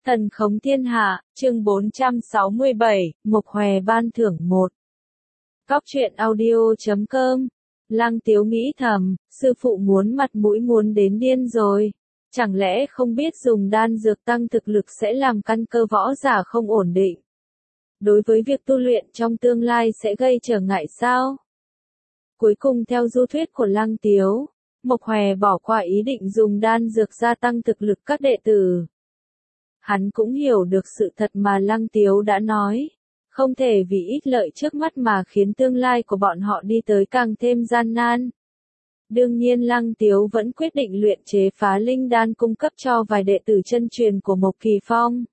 Thần khống thiên hạ, chương 467, Mộc Hòe ban thưởng 1. Cóc truyện audio.com. Lăng Tiếu nghĩ thầm, sư phụ muốn mặt mũi muốn đến điên rồi. Chẳng lẽ không biết dùng đan dược tăng thực lực sẽ làm căn cơ võ giả không ổn định? Đối với việc tu luyện trong tương lai sẽ gây trở ngại sao? Cuối cùng theo du thuyết của Lăng Tiếu, Mộc Hòe bỏ qua ý định dùng đan dược gia tăng thực lực các đệ tử. Hắn cũng hiểu được sự thật mà Lăng Tiếu đã nói, không thể vì ít lợi trước mắt mà khiến tương lai của bọn họ đi tới càng thêm gian nan. Đương nhiên Lăng Tiếu vẫn quyết định luyện chế phá linh đan cung cấp cho vài đệ tử chân truyền của Mộc Kỳ Phong.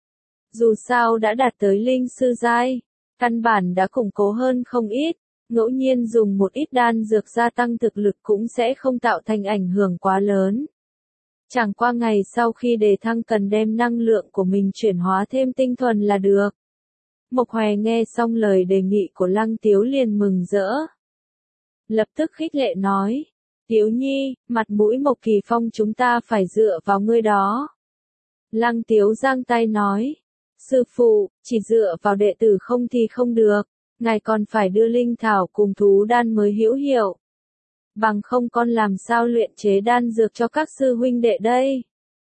Dù sao đã đạt tới linh sư giai, căn bản đã củng cố hơn không ít, ngẫu nhiên dùng một ít đan dược gia tăng thực lực cũng sẽ không tạo thành ảnh hưởng quá lớn. Chẳng qua ngày sau khi đề thăng cần đem năng lượng của mình chuyển hóa thêm tinh thuần là được. Mộc Hòe nghe xong lời đề nghị của Lăng Tiếu liền mừng rỡ. Lập tức khích lệ nói, Tiếu Nhi, mặt mũi Mộc Kỳ Phong chúng ta phải dựa vào ngươi đó. Lăng Tiếu giang tay nói, sư phụ, chỉ dựa vào đệ tử không thì không được, ngài còn phải đưa linh thảo cùng thú đan mới hữu hiệu. Bằng không con làm sao luyện chế đan dược cho các sư huynh đệ đây?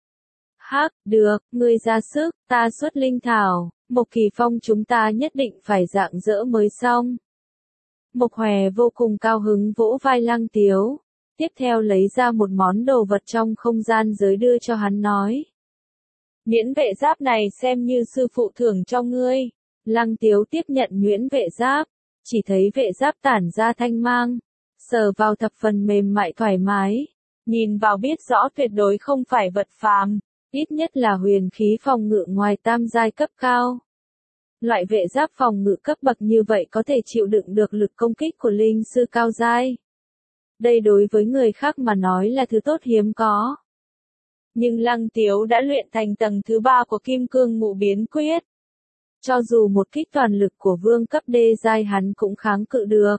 Hắc, được, ngươi ra sức, ta xuất linh thảo, Mộc Kỳ Phong chúng ta nhất định phải rạng rỡ mới xong. Mộc Hòe vô cùng cao hứng vỗ vai Lăng Tiếu, tiếp theo lấy ra một món đồ vật trong không gian giới đưa cho hắn nói. Nhuyễn vệ giáp này xem như sư phụ thưởng cho ngươi. Lăng Tiếu tiếp nhận nhuyễn vệ giáp, chỉ thấy vệ giáp tản ra thanh mang. Sờ vào thập phần mềm mại thoải mái, nhìn vào biết rõ tuyệt đối không phải vật phàm, ít nhất là huyền khí phòng ngự ngoài tam giai cấp cao. Loại vệ giáp phòng ngự cấp bậc như vậy có thể chịu đựng được lực công kích của linh sư cao giai. Đây đối với người khác mà nói là thứ tốt hiếm có. Nhưng Lăng Tiếu đã luyện thành tầng thứ 3 của Kim Cương Ngũ Biến Quyết. Cho dù một kích toàn lực của vương cấp đê giai hắn cũng kháng cự được.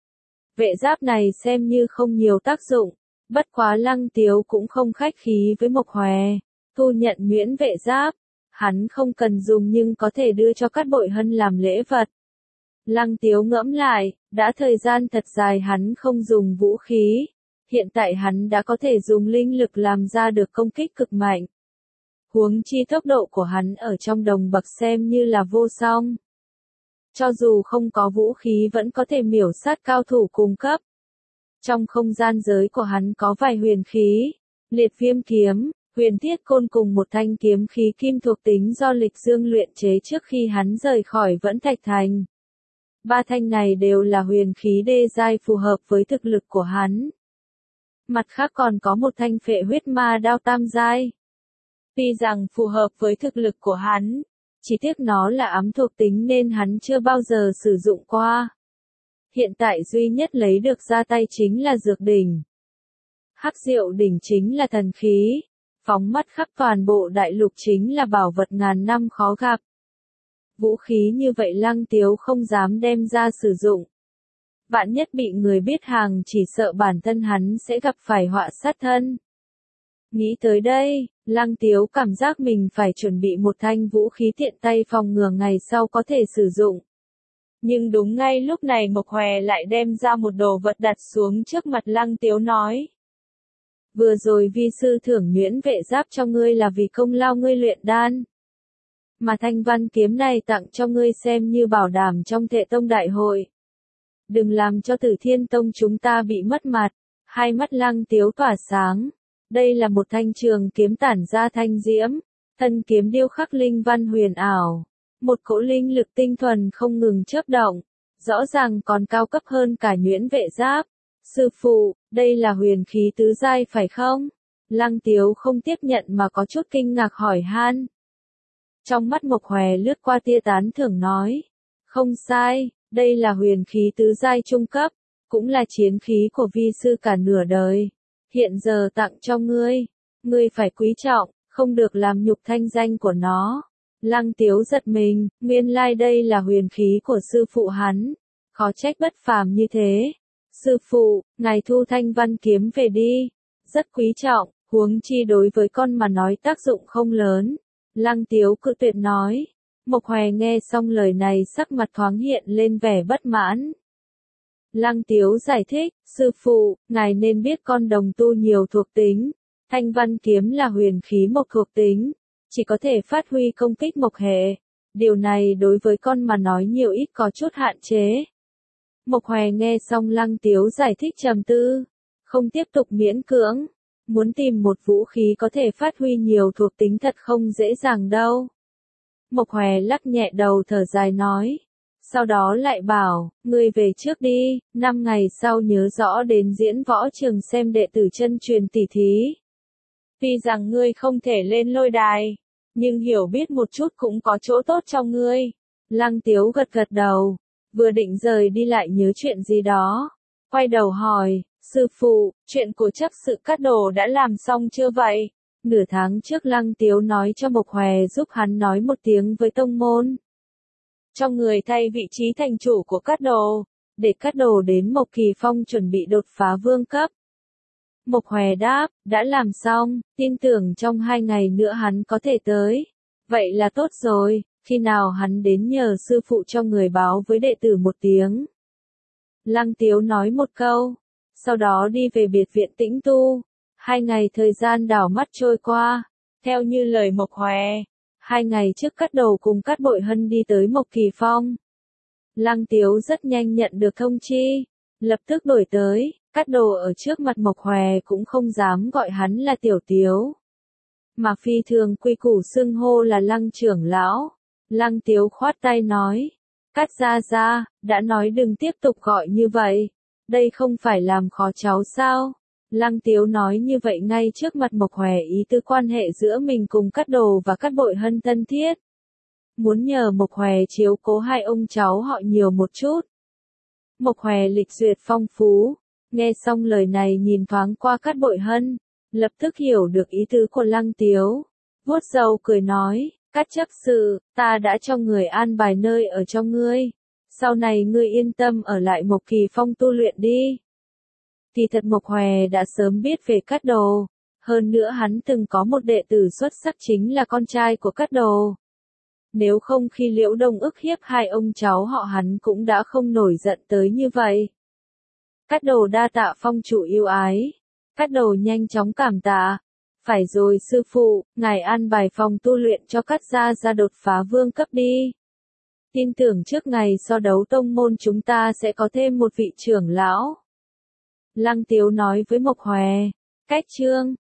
Vệ giáp này xem như không nhiều tác dụng, bất quá Lăng Tiếu cũng không khách khí với Mộc Hòe, thu nhận nhuyễn vệ giáp, hắn không cần dùng nhưng có thể đưa cho Cát Bội Hân làm lễ vật. Lăng Tiếu ngẫm lại, đã thời gian thật dài hắn không dùng vũ khí, hiện tại hắn đã có thể dùng linh lực làm ra được công kích cực mạnh. Huống chi tốc độ của hắn ở trong đồng bậc xem như là vô song. Cho dù không có vũ khí vẫn có thể miểu sát cao thủ cùng cấp. Trong không gian giới của hắn có vài huyền khí, liệt viêm kiếm, huyền thiết côn cùng một thanh kiếm khí kim thuộc tính do Lịch Dương luyện chế trước khi hắn rời khỏi Vẫn Thạch Thành. Ba thanh này đều là huyền khí đê giai phù hợp với thực lực của hắn. Mặt khác còn có một thanh phệ huyết ma đao tam giai. Tuy rằng phù hợp với thực lực của hắn, chỉ tiếc nó là ám thuộc tính nên hắn chưa bao giờ sử dụng qua. Hiện tại duy nhất lấy được ra tay chính là dược đỉnh. Hắc diệu đỉnh chính là thần khí, phóng mắt khắp toàn bộ đại lục chính là bảo vật ngàn năm khó gặp. Vũ khí như vậy Lăng Tiếu không dám đem ra sử dụng. Vạn nhất bị người biết hàng chỉ sợ bản thân hắn sẽ gặp phải họa sát thân. Nghĩ tới đây, Lăng Tiếu cảm giác mình phải chuẩn bị một thanh vũ khí tiện tay phòng ngừa ngày sau có thể sử dụng. Nhưng đúng ngay lúc này Mộc Hòe lại đem ra một đồ vật đặt xuống trước mặt Lăng Tiếu nói. Vừa rồi vi sư thưởng nhuyễn vệ giáp cho ngươi là vì công lao ngươi luyện đan. Mà thanh văn kiếm này tặng cho ngươi xem như bảo đảm trong Thệ Tông đại hội. Đừng làm cho Tử Thiên Tông chúng ta bị mất mặt. Hai mắt Lăng Tiếu tỏa sáng. Đây là một thanh trường kiếm tản ra thanh diễm, thân kiếm điêu khắc linh văn huyền ảo, một cỗ linh lực tinh thuần không ngừng chớp động, rõ ràng còn cao cấp hơn cả nhuyễn vệ giáp. Sư phụ, đây là huyền khí tứ giai phải không? Lăng Tiếu không tiếp nhận mà có chút kinh ngạc hỏi han. Trong mắt Mộc Hòe lướt qua tia tán thưởng nói, không sai, đây là huyền khí tứ giai trung cấp, cũng là chiến khí của vi sư cả nửa đời. Hiện giờ tặng cho ngươi, ngươi phải quý trọng, không được làm nhục thanh danh của nó. Lăng Tiếu giật mình, nguyên lai đây là huyền khí của sư phụ hắn, khó trách bất phàm như thế. Sư phụ, ngài thu thanh văn kiếm về đi, rất quý trọng, huống chi đối với con mà nói tác dụng không lớn. Lăng Tiếu cự tuyệt nói. Mộc Hòe nghe xong lời này sắc mặt thoáng hiện lên vẻ bất mãn. Lăng Tiếu giải thích, sư phụ, ngài nên biết con đồng tu nhiều thuộc tính. Thanh văn kiếm là huyền khí mộc thuộc tính, chỉ có thể phát huy công kích mộc hệ. Điều này đối với con mà nói nhiều ít có chút hạn chế. Mộc Hòe nghe xong Lăng Tiếu giải thích trầm tư, không tiếp tục miễn cưỡng. Muốn tìm một vũ khí có thể phát huy nhiều thuộc tính thật không dễ dàng đâu. Mộc Hòe lắc nhẹ đầu thở dài nói. Sau đó lại bảo, ngươi về trước đi, 5 ngày sau nhớ rõ đến diễn võ trường xem đệ tử chân truyền tỷ thí. Tuy rằng ngươi không thể lên lôi đài, nhưng hiểu biết một chút cũng có chỗ tốt cho ngươi. Lăng Tiếu gật gật đầu, vừa định rời đi lại nhớ chuyện gì đó. Quay đầu hỏi, sư phụ, chuyện của chấp sự Cát Đồ đã làm xong chưa vậy? Nửa tháng trước Lăng Tiếu nói cho Mộc Hòe giúp hắn nói một tiếng với tông môn. Cho người thay vị trí thành chủ của Cát Đồ, để Cát Đồ đến Mộc Kỳ Phong chuẩn bị đột phá vương cấp. Mộc Hòe đáp, đã làm xong, tin tưởng trong 2 ngày nữa hắn có thể tới. Vậy là tốt rồi, khi nào hắn đến nhờ sư phụ cho người báo với đệ tử một tiếng. Lăng Tiếu nói một câu, sau đó đi về biệt viện tĩnh tu. 2 ngày thời gian đảo mắt trôi qua, theo như lời Mộc Hòe. 2 ngày trước Cát Đồ cùng Cát Bội Hân đi tới Mộc Kỳ Phong. Lăng Tiếu rất nhanh nhận được thông chi, lập tức đổi tới. Cát Đồ ở trước mặt Mộc Hòe cũng không dám gọi hắn là Tiểu Tiếu, mà phi thường quy củ xưng hô là Lăng trưởng lão. Lăng Tiếu khoát tay nói, Cát gia gia, đã nói đừng tiếp tục gọi như vậy, đây không phải làm khó cháu sao? Lăng Tiếu nói như vậy ngay trước mặt Mộc Hòe ý tứ quan hệ giữa mình cùng Cát Đồ và Cát Bội Hân thân thiết. Muốn nhờ Mộc Hòe chiếu cố hai ông cháu họ nhiều một chút. Mộc Hòe lịch duyệt phong phú, nghe xong lời này nhìn thoáng qua Cát Bội Hân, lập tức hiểu được ý tứ của Lăng Tiếu. Vuốt râu cười nói, Cát chấp sự, ta đã cho người an bài nơi ở cho ngươi. Sau này ngươi yên tâm ở lại Mộc Kỳ Phong tu luyện đi. Kỳ thật Mộc Hòe đã sớm biết về Cát Đồ, hơn nữa hắn từng có một đệ tử xuất sắc chính là con trai của Cát Đồ. Nếu không khi Liễu Đông ức hiếp hai ông cháu họ hắn cũng đã không nổi giận tới như vậy. Cát Đồ đa tạ phong chủ yêu ái. Cát Đồ nhanh chóng cảm tạ. Phải rồi sư phụ, ngài an bài phòng tu luyện cho Cát gia gia đột phá vương cấp đi. Tin tưởng trước ngày so đấu tông môn chúng ta sẽ có thêm một vị trưởng lão. Lăng Tiếu nói với Mộc Hòe. Cách chương